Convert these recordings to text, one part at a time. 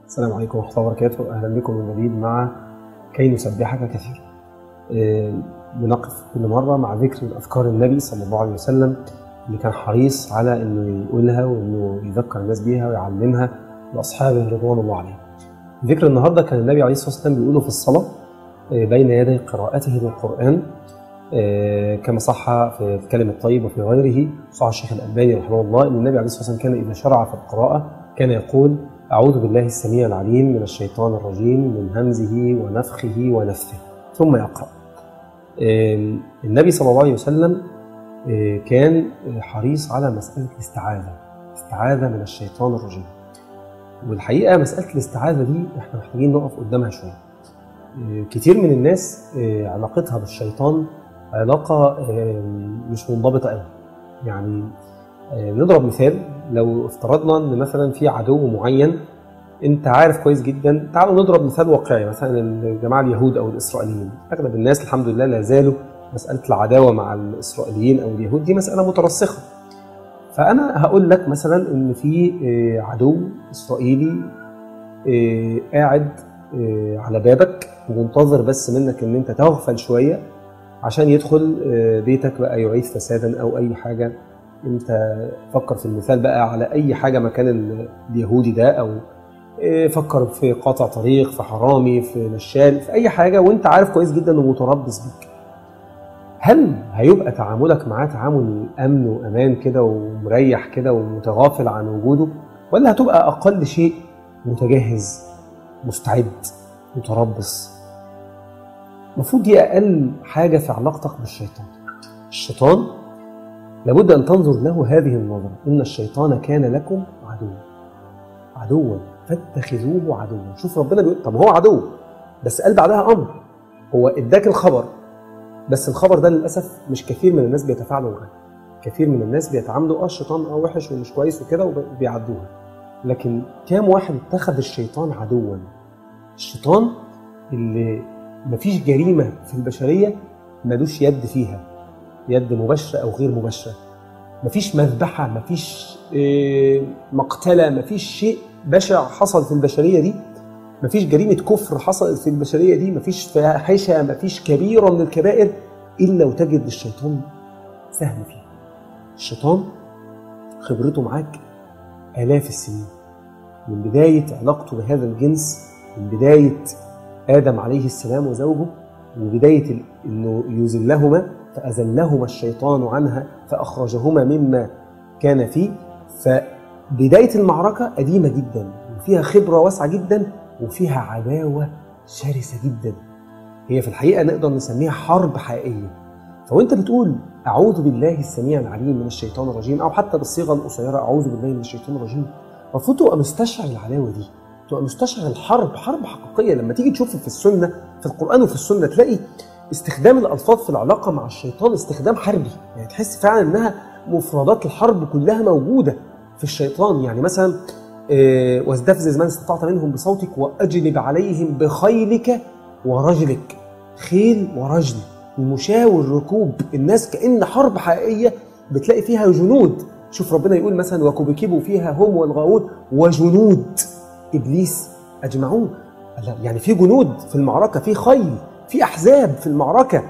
السلام عليكم ورحمة الله وبركاته. أهلا بكم من جديد مع كي نسبحك كثيرا. بنقف كل مرة مع ذكر أذكار النبي صلى الله عليه وسلم اللي كان حريص على أنه يقولها وأنه يذكر الناس بيها ويعلمها لأصحابه رضوان الله عليهم. ذكر النهاردة كان النبي عليه الصلاة والسلام بيقوله في الصلاة بين يدي قراءته للقرآن، كما صح في الكلم الطيب وفي غيره. صح الشيخ الألباني رحمه الله أن النبي عليه الصلاة والسلام كان إذا شرع في القراءة كان يقول: أعوذ بالله السميع العليم من الشيطان الرجيم من همزه ونفخه ونفثه، ثم يقرأ. النبي صلى الله عليه وسلم كان حريص على مسألة الاستعاذة من الشيطان الرجيم. والحقيقة مسألة الاستعاذة دي احنا محتاجين نقف قدامها شوية. كتير من الناس علاقتها بالشيطان علاقة مش منضبطة قوي. يعني نضرب مثال، لو افترضنا ان مثلا في عدو معين انت عارف كويس جدا. تعالوا نضرب مثال واقعي، مثلا الجماعه اليهود او الاسرائيليين. اغلب الناس الحمد لله لا زالوا مساله العداوه مع الاسرائيليين او اليهود دي مساله مترسخه. فانا هقول لك مثلا ان في عدو اسرائيلي قاعد على بابك ومنتظر بس منك ان انت تغفل شويه عشان يدخل بيتك بقى يعيد فسادا او اي حاجه. انت فكر في المثال بقى على اي حاجه مكان اليهودي ده، او فكر في قاطع طريق، في حرامي، في نشال، في اي حاجه وانت عارف كويس جدا انه متربص بيك. هل هيبقى تعاملك معاه تعامل امن وامان كده ومريح كده ومتغافل عن وجوده، ولا هتبقى اقل شيء متجهز مستعد متربص؟ المفروض دي اقل حاجه في علاقتك بالشيطان. الشيطان لابد أن تنظر له هذه النظرة: إن الشيطان كان لكم عدوا فاتخذوه عدوا. شوف ربنا بيقول طب هو عدو، بس قال بعدها أمر. هو إداك الخبر، بس الخبر ده للأسف مش كثير من الناس بيتفاعلوا معاه. كثير من الناس بيتعاملوا الشيطان وحش ومش كويس وكده وبيعدوها. لكن كام واحد اتخذ الشيطان عدوا؟ الشيطان اللي مفيش جريمة في البشرية ملوش يد فيها، يد مباشرة أو غير مباشرة. مفيش مذبحة، مفيش مقتلة، مفيش شيء بشع حصل في البشرية دي، مفيش جريمة كفر حصلت في البشرية دي، مفيش فاحشة، مفيش كبيرة من الكبائر إلا وتجد الشيطان سهم فيها. الشيطان خبرته معاك آلاف السنين، من بداية علاقته بهذا الجنس، من بداية آدم عليه السلام وزوجه، من بداية إنه يذلهما فأزلهما الشيطان عنها فأخرجهما مما كان فيه. فبداية المعركة قديمة جدا وفيها خبرة واسعة جدا وفيها عداوة شرسة جدا. هي في الحقيقة نقدر نسميها حرب حقيقية. فوانت بتقول أعوذ بالله السميع العليم من الشيطان الرجيم، أو حتى بالصيغة القصيرة أعوذ بالله من الشيطان الرجيم، المفروض تبقى مستشعر العداوة دي، تبقى مستشعر الحرب، حرب حقيقية. لما تيجي تشوف في السنة، في القرآن وفي السنة، تلاقي استخدام الألفاظ في العلاقة مع الشيطان استخدام حربي. يعني تحس فعلا أنها مفردات الحرب كلها موجودة في الشيطان. يعني مثلا واستفزز من استطعت منهم بصوتك وأجلب عليهم بخيلك ورجلك. خيل ورجل، المشاة والركوب، الناس كأن حرب حقيقية بتلاقي فيها جنود. شوف ربنا يقول مثلا وكبكبوا فيها هم والغاوون وجنود إبليس أجمعون. يعني في جنود في المعركة، في خيل، في أحزاب في المعركة.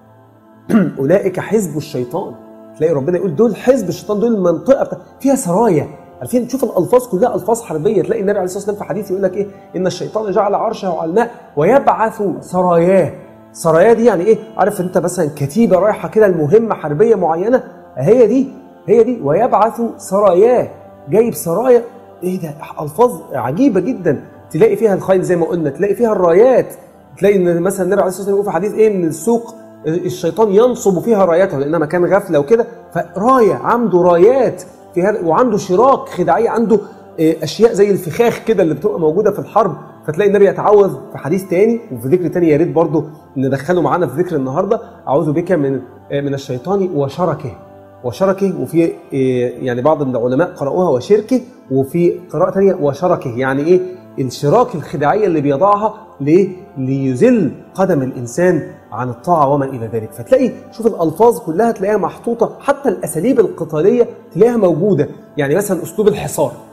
أولئك حزب الشيطان. تلاقي ربنا يقول دول حزب الشيطان، دول المنطقة فيها سرايا. عارفين تشوف الألفاظ كلها ألفاظ حربية. تلاقي النبي عليه الصلاة والسلام في حديث يقول لك إيه؟ إن الشيطان جعل عرشه على الماء ويبعث سراياه. سرايا دي يعني إيه؟ عارف أنت مثلا كتيبة رايحة كده المهمة حربية معينة، هي دي ويبعث سراياه، جايب سرايا. إيه ده؟ ألفاظ عجيبة جدا. تلاقي فيها الخيل زي ما قلنا، تلاقي فيها الرايات. تلاقي ان مثلا النبي عليه الصلاه والسلام يقول في حديث ايه؟ ان السوق الشيطان ينصب فيها راياته، لانها مكان غفله وكده. فرايه، عنده رايات في هذا، وعنده شراك خداعيه، عنده اشياء زي الفخاخ كده اللي بتبقى موجوده في الحرب. فتلاقي النبي يتعوذ في حديث تاني وفي ذكر تاني، يا ريت برضه ندخله معانا في ذكر النهارده: اعوذ بك من الشيطان وشركه. وفي يعني بعض من العلماء قرأوها وشركه، وفي قراءه ثانيه وشركه. يعني ايه؟ الشراك الخداعيه اللي بيضعها ليذل قدم الانسان عن الطاعه وما الى ذلك. فتلاقي شوف الالفاظ كلها تلاقيها محطوطه، حتى الاساليب القتاليه تلاقيها موجوده. يعني مثلا اسلوب الحصار،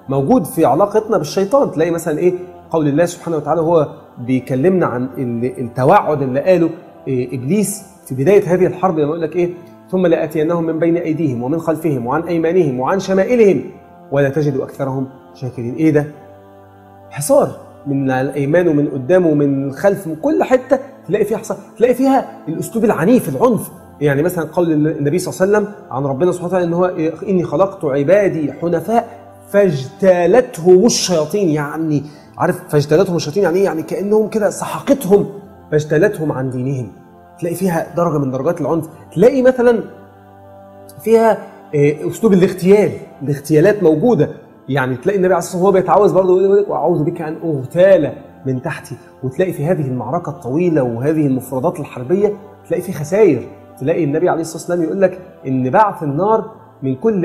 موجود في علاقتنا بالشيطان. تلاقي مثلا ايه قول الله سبحانه وتعالى هو بيكلمنا عن التوعد اللي قاله ابليس في بدايه هذه الحرب، لما يقول لك ايه ثم لآتينهم من بين ايديهم ومن خلفهم وعن ايمانهم وعن شمائلهم ولا تجد اكثرهم شاكرين. ايه ده؟ حصار من الايمان ومن قدام ومن الخلف، من كل حته تلاقي فيها حصار، تلاقي فيها الاسلوب العنيف العنف. يعني مثلا قول النبي صلى الله عليه وسلم عن ربنا سبحانه وتعالى ان هو اني خلقت عبادي حنفاء فاجتالتهم الشياطين. يعني عارف فاجتالتهم الشياطين يعني ايه؟ يعني كانهم كده سحقتهم، فاجتالتهم عن دينهم. تلاقي فيها درجه من درجات العنف. تلاقي مثلا فيها اسلوب الاغتيالات موجوده. يعني تلاقي النبي عليه الصلاه والسلام هو بيتعوذ برضه يقول لك واعوذ بك ان اغتال من تحتي. وتلاقي في هذه المعركه الطويله وهذه المفردات الحربيه تلاقي في خسائر. تلاقي النبي عليه الصلاه والسلام يقول لك ان بعث النار من كل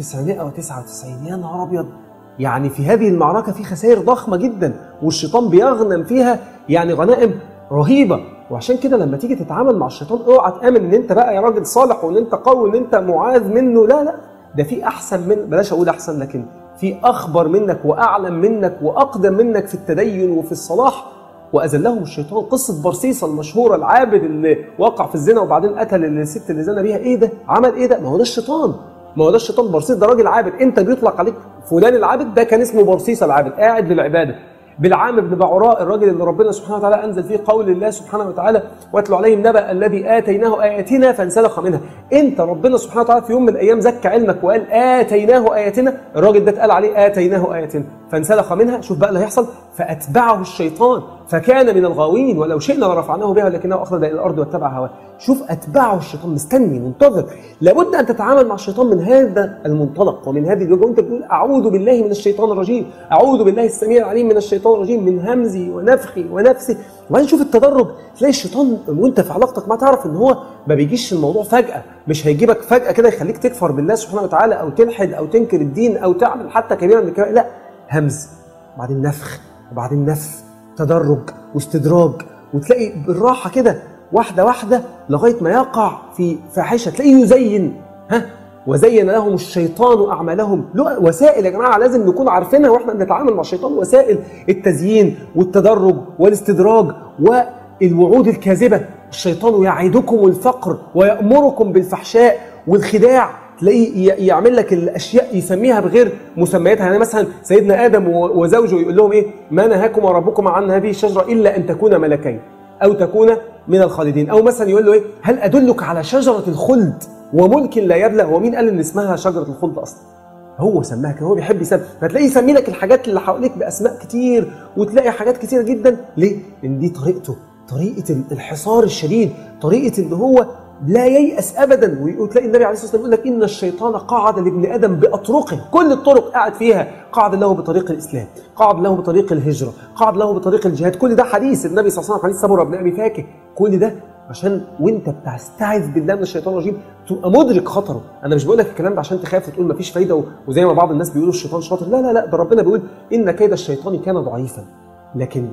1999. يا نهار ابيض! يعني في هذه المعركه في خسائر ضخمه جدا، والشيطان بيغنم فيها يعني غنائم رهيبه. وعشان كده لما تيجي تتعامل مع الشيطان اوعى تامن ان انت بقى يا راجل صالح وان انت قوي وان انت معاذ منه. لا لا، ده في احسن من، بلاش اقول احسن، لكن في اخبر منك واعلم منك واقدم منك في التدين وفي الصلاح. واذلهم الشيطان. قصه برصيصه المشهوره، العابد اللي وقع في الزنا وبعدين قتل الست اللي زنى بيها. ايه ده؟ عمل ايه ده؟ ما هو ده الشيطان. ما هو ده الشيطان. برصيص ده راجل عابد، انت بيطلق عليك فلان العابد، ده كان اسمه برصيصه العابد قاعد للعباده. بالعام بن بعوراء الراجل اللي ربنا سبحانه وتعالى انزل فيه قول الله سبحانه وتعالى واتلو عليهم نبأ الذي اتيناه اياتنا فانسلخ منها. انت ربنا سبحانه وتعالى في يوم من الايام زكى علمك وقال اتيناه اياتنا، الراجل ده اتقال عليه اتيناه اياتنا فانسلخ منها. شوف بقى اللي هيحصل، فاتبعه الشيطان فكان من الغاوين ولو شئنا لرفعناه بها ولكنه اخلد الى الارض واتبع هواه. شوف اتبعه الشيطان، مستني منتظر. لابد ان تتعامل مع الشيطان من هذا المنطلق ومن هذه الوجهه، وانت بتقول اعوذ بالله من الشيطان الرجيم، اعوذ بالله السميع العليم من الشيطان الرجيم من همزه ونفخه ونفسه. وبعدين شوف التدرج، تلاقي الشيطان وانت في علاقتك ما تعرف ان هو ما بيجيش الموضوع فجاه، مش هيجيبك فجاه كده يخليك تكفر بالله سبحانه وتعالى او تلحد او تنكر الدين او تعمل حتى كبيره من الكبائر. لا، همز وبعدين نفخ وبعدين نفث، تدرج واستدراج. وتلاقي بالراحه كده واحده واحده لغايه ما يقع في فاحشه. تلاقيه يزين وزين لهم الشيطان اعمالهم. له وسائل يا جماعه لازم نكون عارفينها واحنا بنتعامل مع الشيطان، وسائل التزيين والتدرج والاستدراج والوعود الكاذبه. الشيطان يعدكم الفقر ويأمركم بالفحشاء والخداع. تلاقيه يعمل لك الاشياء يسميها بغير مسمياتها. يعني مثلا سيدنا ادم وزوجه يقول لهم ايه؟ ما نهاكما ربكما عن هذه الشجره الا ان تكونا ملكين او تكونا من الخالدين. او مثلا يقول له ايه؟ هل ادلك على شجره الخلد وملك لا يبلى؟ هو مين قال ان اسمها شجره الخلد اصلا؟ هو سماها كده، هو بيحب يسمي. فتلاقيه يسمي لك الحاجات اللي حواليك باسماء كتير، وتلاقي حاجات كتيره جدا. ليه؟ لان دي طريقته، طريقه الحصار الشديد، طريقه اللي هو لا ييأس ابدا. وتلاقي النبي عليه الصلاه والسلام يقول لك ان الشيطان قعد لابن ادم باطرقه، كل الطرق قاعد فيها. قعد له بطريق الاسلام، قعد له بطريق الهجره، قعد له بطريق الجهاد. كل ده حديث النبي صلى الله عليه وسلم، حديث سمره بن ابي فاكه. كل ده عشان وانت بتستعذ بالله من الشيطان الرجيم تبقى مدرك خطره. انا مش بقول لك الكلام ده عشان تخاف وتقول مفيش فايده وزي ما بعض الناس بيقولوا الشيطان شاطر. لا لا لا، ده ربنا بيقول ان كيد الشيطان كان ضعيفا، لكن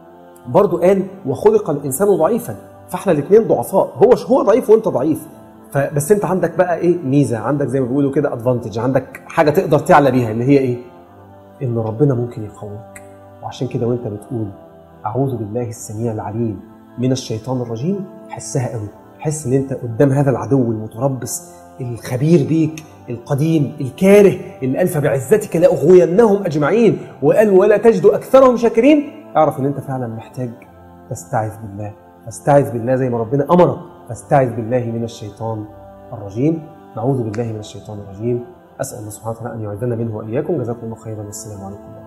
برضو قال وخلق الانسان ضعيفا. فاحنا الاثنين ضعفاء، هو ضعيف وانت ضعيف. فبس انت عندك بقى ايه؟ ميزه، عندك زي ما بيقولوا كده ادفانتج، عندك حاجه تقدر تعلى بيها، اللي هي ايه؟ ان ربنا ممكن يقويك. وعشان كده وانت بتقول اعوذ بالله السميع العليم من الشيطان الرجيم، حسها قوي. حس ان انت قدام هذا العدو المتربص الخبير بيك القديم الكاره اللي قال فبعزتك لاغوينهم اجمعين، وقال ولا تجد اكثرهم شاكرين. اعرف ان انت فعلا محتاج تستعذ بالله، فاستعذ بالله زي ما ربنا امرك، فاستعذ بالله من الشيطان الرجيم. نعوذ بالله من الشيطان الرجيم. اسال الله سبحانه وتعالى ان يعيذنا منه واياكم. جزاكم الله خيرا والسلام عليكم.